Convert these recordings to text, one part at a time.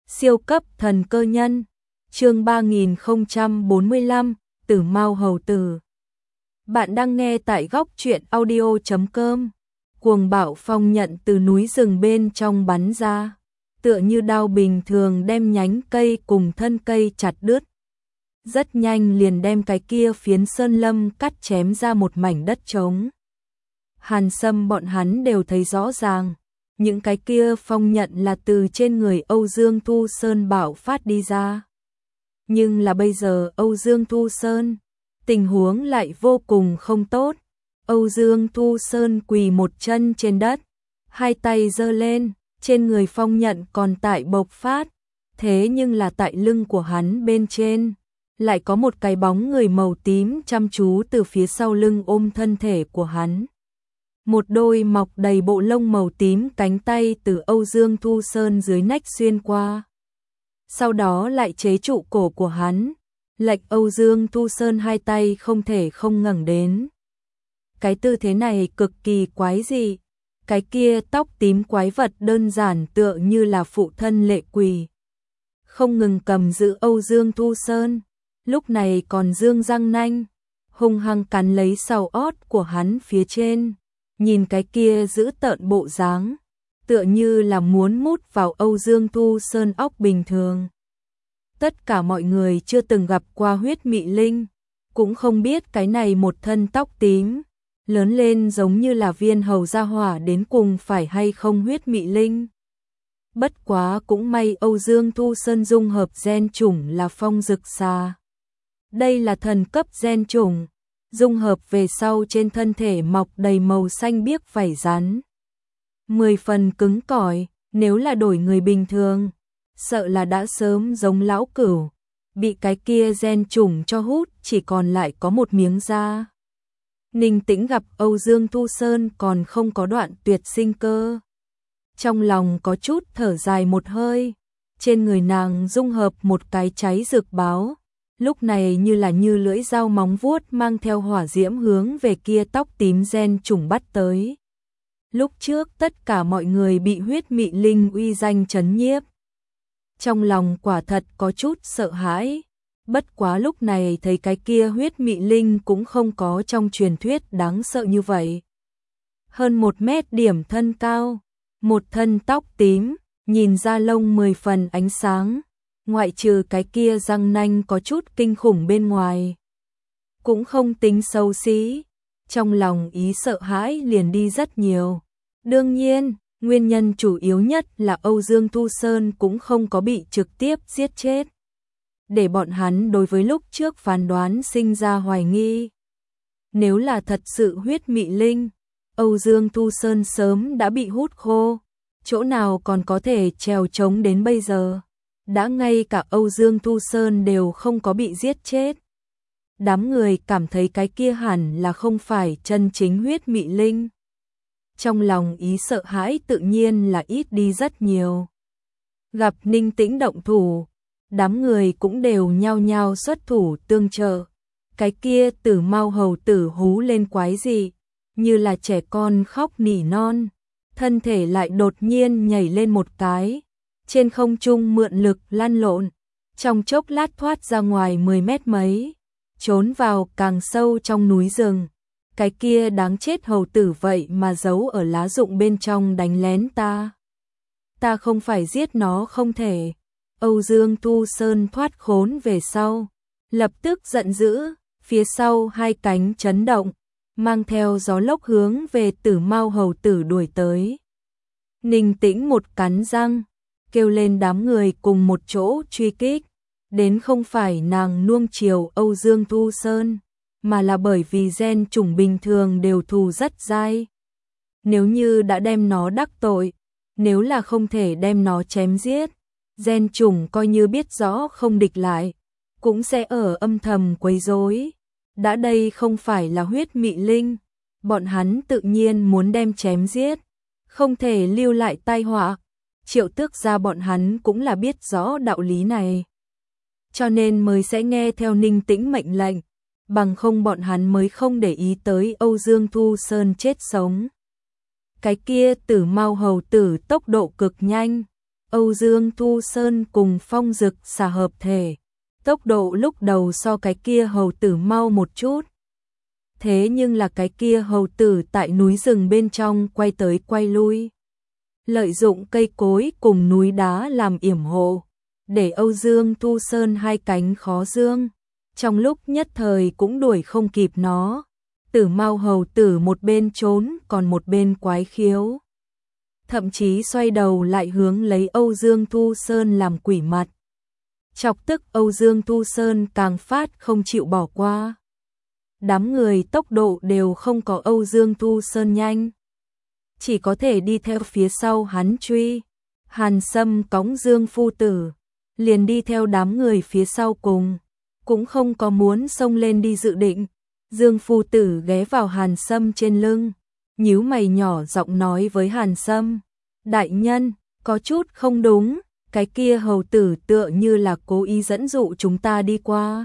Siêu cấp thần cơ nhân, chương 3045, Tử Mao Hầu Tử. Bạn đang nghe tại góc truyện audio.com. Cuồng bạo phong nhận từ núi rừng bên trong bắn ra, tựa như đao bình thường đem nhánh cây cùng thân cây chặt đứt. Rất nhanh liền đem cái kia phiến sơn lâm cắt chém ra một mảnh đất trống. Hàn Sâm bọn hắn đều thấy rõ ràng, những cái kia phong nhận là từ trên người Âu Dương Thu Sơn bạo phát đi ra. Nhưng là bây giờ Âu Dương Thu Sơn, tình huống lại vô cùng không tốt. Âu Dương Thu Sơn quỳ một chân trên đất, hai tay giơ lên, trên người phong nhận còn tại bộc phát, thế nhưng là tại lưng của hắn bên trên, lại có một cái bóng người màu tím chăm chú từ phía sau lưng ôm thân thể của hắn. Một đôi mọc đầy bộ lông màu tím cánh tay từ Âu Dương Thu Sơn dưới nách xuyên qua. Sau đó lại chế trụ cổ của hắn, lệnh Âu Dương Thu Sơn hai tay không thể không ngẩng đến. Cái tư thế này cực kỳ quái dị, cái kia tóc tím quái vật đơn giản tựa như là phụ thân lệ quỷ. Không ngừng cầm giữ Âu Dương Thu Sơn, lúc này còn dương răng nanh, hung hăng cắn lấy sau ót của hắn phía trên. Nhìn cái kia giữ tợn bộ dáng, tựa như là muốn mút vào Âu Dương Thu Sơn óc bình thường. Tất cả mọi người chưa từng gặp qua huyết mị linh, cũng không biết cái này một thân tóc tím, lớn lên giống như là viên hầu gia hỏa đến cùng phải hay không huyết mị linh. Bất quá cũng may Âu Dương Thu Sơn dung hợp gen chủng là phong dực xà. Đây là thần cấp gen chủng. Dung hợp về sau trên thân thể mọc đầy màu xanh biếc vảy rắn. 10 phần cứng cỏi, nếu là đổi người bình thường, sợ là đã sớm giống lão cửu, bị cái kia gen chủng cho hút chỉ còn lại có một miếng da. Ninh Tĩnh gặp Âu Dương Thu Sơn còn không có đoạn tuyệt sinh cơ. Trong lòng có chút thở dài một hơi, trên người nàng dung hợp một cái cháy rực báo. Lúc này như lưỡi dao móng vuốt mang theo hỏa diễm hướng về kia tóc tím gen trùng bắt tới. Lúc trước tất cả mọi người bị huyết mị linh uy danh chấn nhiếp. Trong lòng quả thật có chút sợ hãi, bất quá lúc này thấy cái kia huyết mị linh cũng không có trong truyền thuyết đáng sợ như vậy. Hơn 1 mét điểm thân cao, một thân tóc tím, nhìn da lông 10 phần ánh sáng. Ngoại trừ cái kia răng nanh có chút kinh khủng bên ngoài, cũng không tính xấu xí, trong lòng ý sợ hãi liền đi rất nhiều. Đương nhiên, nguyên nhân chủ yếu nhất là Âu Dương Thu Sơn cũng không có bị trực tiếp giết chết, để bọn hắn đối với lúc trước phán đoán sinh ra hoài nghi. Nếu là thật sự huyết mị linh, Âu Dương Thu Sơn sớm đã bị hút khô, chỗ nào còn có thể trèo trống đến bây giờ. Đã ngay cả Âu Dương Thu Sơn đều không có bị giết chết. Đám người cảm thấy cái kia hẳn là không phải chân chính huyết mị linh. Trong lòng ý sợ hãi tự nhiên là ít đi rất nhiều. Gặp Ninh Tĩnh động thủ, đám người cũng đều nhao nhao xuất thủ tương trợ. Cái kia Tử Mao Hầu Tử hú lên quái dị, như là trẻ con khóc nỉ non, thân thể lại đột nhiên nhảy lên một cái. Trên không trung mượn lực lăn lộn, trong chốc lát thoát ra ngoài 10 mét mấy, trốn vào càng sâu trong núi rừng. Cái kia đáng chết hầu tử vậy mà giấu ở lá rụng bên trong đánh lén ta. Ta không phải giết nó không thể. Âu Dương Thu Sơn thoát khốn về sau, lập tức giận dữ, phía sau hai cánh chấn động, mang theo gió lốc hướng về Tử Mao Hầu Tử đuổi tới. Ninh Tĩnh một cắn răng, kêu lên đám người cùng một chỗ truy kích, đến không phải nàng nuông chiều Âu Dương Thu Sơn, mà là bởi vì gen chủng bình thường đều thù rất dai. Nếu như đã đem nó đắc tội, nếu là không thể đem nó chém giết, gen chủng coi như biết rõ không địch lại, cũng sẽ ở âm thầm quấy rối. Đã đây không phải là huyết mị linh, bọn hắn tự nhiên muốn đem chém giết, không thể lưu lại tai họa. Triệu Tước gia bọn hắn cũng là biết rõ đạo lý này, cho nên mới sẽ nghe theo Ninh Tĩnh mệnh lệnh, bằng không bọn hắn mới không để ý tới Âu Dương Thu Sơn chết sống. Cái kia Tử Mao Hầu Tử tốc độ cực nhanh, Âu Dương Thu Sơn cùng Phong Dực xà hợp thể, tốc độ lúc đầu so cái kia hầu tử mau một chút. Thế nhưng là cái kia hầu tử tại núi rừng bên trong quay tới quay lui, lợi dụng cây cối cùng núi đá làm yểm hộ, để Âu Dương Thu Sơn hai cánh khó dương, trong lúc nhất thời cũng đuổi không kịp nó. Tử Mao hầu tử một bên trốn còn một bên quái khiếu, thậm chí xoay đầu lại hướng lấy Âu Dương Thu Sơn làm quỷ mặt. Chọc tức Âu Dương Thu Sơn càng phát không chịu bỏ qua. Đám người tốc độ đều không có Âu Dương Thu Sơn nhanh, chỉ có thể đi theo phía sau hắn truy. Hàn Sâm cõng Dương phu tử, liền đi theo đám người phía sau cùng, cũng không có muốn xông lên đi dự định. Dương phu tử ghé vào Hàn Sâm trên lưng, nhíu mày nhỏ giọng nói với Hàn Sâm, đại nhân, có chút không đúng, cái kia hầu tử tựa như là cố ý dẫn dụ chúng ta đi qua.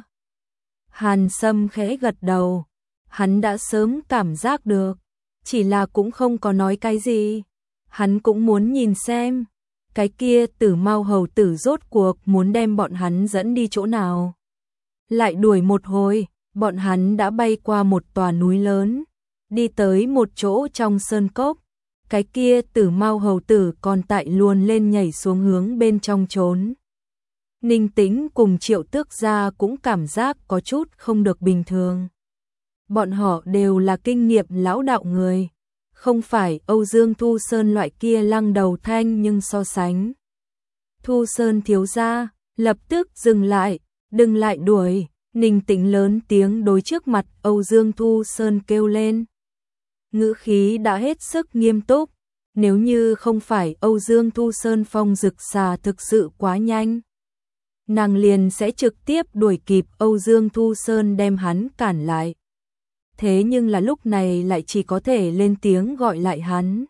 Hàn Sâm khẽ gật đầu, hắn đã sớm cảm giác được, chỉ là cũng không có nói cái gì. Hắn cũng muốn nhìn xem, cái kia Tử Mao hầu tử rốt cuộc muốn đem bọn hắn dẫn đi chỗ nào. Lại đuổi một hồi, bọn hắn đã bay qua một tòa núi lớn, đi tới một chỗ trong sơn cốc. Cái kia Tử Mao hầu tử còn tại luồn lên nhảy xuống hướng bên trong trốn. Ninh Tĩnh cùng Triệu Tước gia cũng cảm giác có chút không được bình thường. Bọn họ đều là kinh nghiệm lão đạo người, không phải Âu Dương Thu Sơn loại kia lăng đầu thanh, nhưng so sánh Thu Sơn thiếu gia, lập tức dừng lại, đừng lại đuổi. Ninh Tĩnh lớn tiếng đối trước mặt Âu Dương Thu Sơn kêu lên. Ngữ khí đã hết sức nghiêm túc, nếu như không phải Âu Dương Thu Sơn phong rực xà thực sự quá nhanh, nàng liền sẽ trực tiếp đuổi kịp Âu Dương Thu Sơn đem hắn cản lại. Thế nhưng là lúc này lại chỉ có thể lên tiếng gọi lại hắn.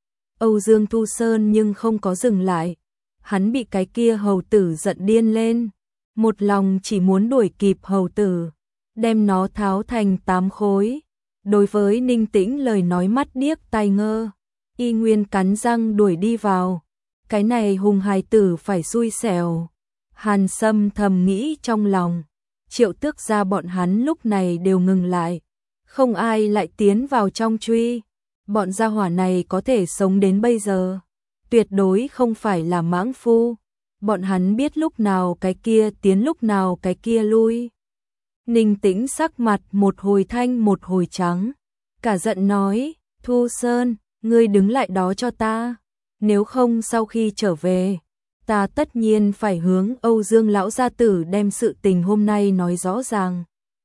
Âu Dương Thu Sơn nhưng không có dừng lại, hắn bị cái kia hầu tử giận điên lên, một lòng chỉ muốn đuổi kịp hầu tử, đem nó tháo thành 8 khối. Đối với Ninh Tĩnh lời nói mắt điếc tai ngơ, y nguyên cắn răng đuổi đi vào. Cái này hùng hài tử phải xui xẻo. Hàn Sâm thầm nghĩ trong lòng. Triệu Tước gia bọn hắn lúc này đều ngừng lại, không ai lại tiến vào trong truy. Bọn gia hỏa này có thể sống đến bây giờ, tuyệt đối không phải là mãng phu. Bọn hắn biết lúc nào cái kia tiến, lúc nào cái kia lui. Ninh Tĩnh sắc mặt một hồi thanh một hồi trắng, cả giận nói, Thu Sơn, ngươi đứng lại đó cho ta, nếu không sau khi trở về, ta tất nhiên phải hướng Âu Dương lão gia tử đem sự tình hôm nay nói rõ ràng.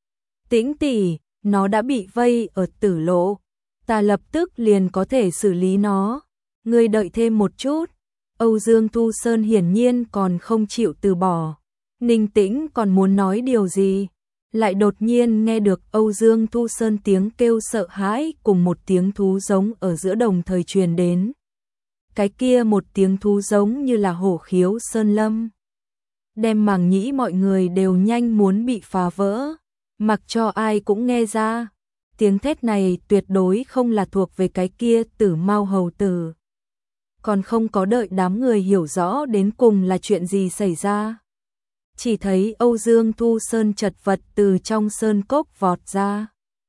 Tĩnh tỷ, nó đã bị vây ở tử lộ, ta lập tức liền có thể xử lý nó, ngươi đợi thêm một chút. Âu Dương Thu Sơn hiển nhiên còn không chịu từ bỏ. Ninh Tĩnh còn muốn nói điều gì, lại đột nhiên nghe được Âu Dương Thu Sơn tiếng kêu sợ hãi cùng một tiếng thú giống ở giữa đồng thời truyền đến. Cái kia một tiếng thú giống như là hổ khiếu sơn lâm, đem màng nhĩ mọi người đều nhanh muốn bị phá vỡ, mặc cho ai cũng nghe ra. Tiếng thét này tuyệt đối không là thuộc về cái kia Tử Mao hầu tử. Còn không có đợi đám người hiểu rõ đến cùng là chuyện gì xảy ra, chỉ thấy Âu Dương Thu Sơn chật vật từ trong sơn cốc vọt ra,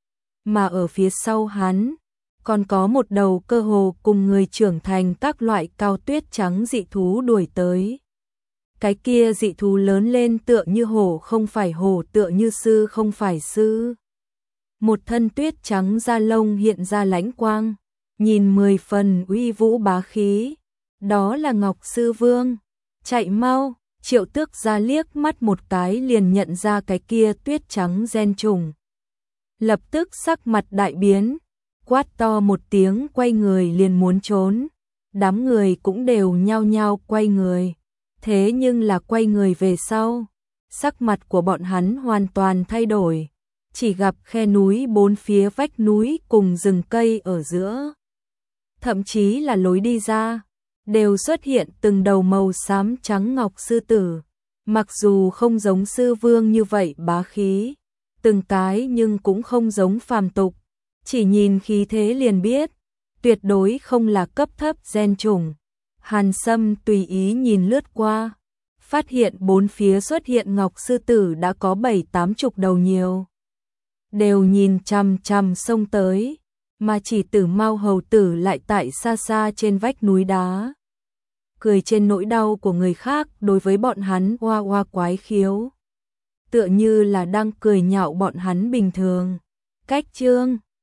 mà ở phía sau hắn còn có một đầu cơ hồ cùng người trưởng thành các loại cao tuyết trắng dị thú đuổi tới. Cái kia dị thú lớn lên tựa như hổ không phải hổ, tựa như sư không phải sư. Một thân tuyết trắng da lông hiện ra lãnh quang, nhìn 10 phần uy vũ bá khí. Đó là Ngọc Sư Vương. Chạy mau! Triệu Tước gia liếc mắt một cái liền nhận ra cái kia tuyết trắng gen trùng. Lập tức sắc mặt đại biến, quát to một tiếng quay người liền muốn trốn. Đám người cũng đều nhao nhao quay người. Thế nhưng là quay người về sau, sắc mặt của bọn hắn hoàn toàn thay đổi. Chỉ gặp khe núi bốn phía vách núi cùng rừng cây ở giữa, thậm chí là lối đi ra, đều xuất hiện từng đầu màu xám trắng ngọc sư tử. Mặc dù không giống sư vương như vậy bá khí, từng cái nhưng cũng không giống phàm tục. Chỉ nhìn khí thế liền biết, tuyệt đối không là cấp thấp gen trùng. Hàn Sâm tùy ý nhìn lướt qua, phát hiện bốn phía xuất hiện ngọc sư tử đã có 7-80 đầu nhiều. Đều nhìn chằm chằm xông tới, mà chỉ Tử Mao hầu tử lại tại xa xa trên vách núi đá. Cười trên nỗi đau của người khác đối với bọn hắn oa oa quái khiếu. Tựa như là đang cười nhạo bọn hắn bình thường. Cách chương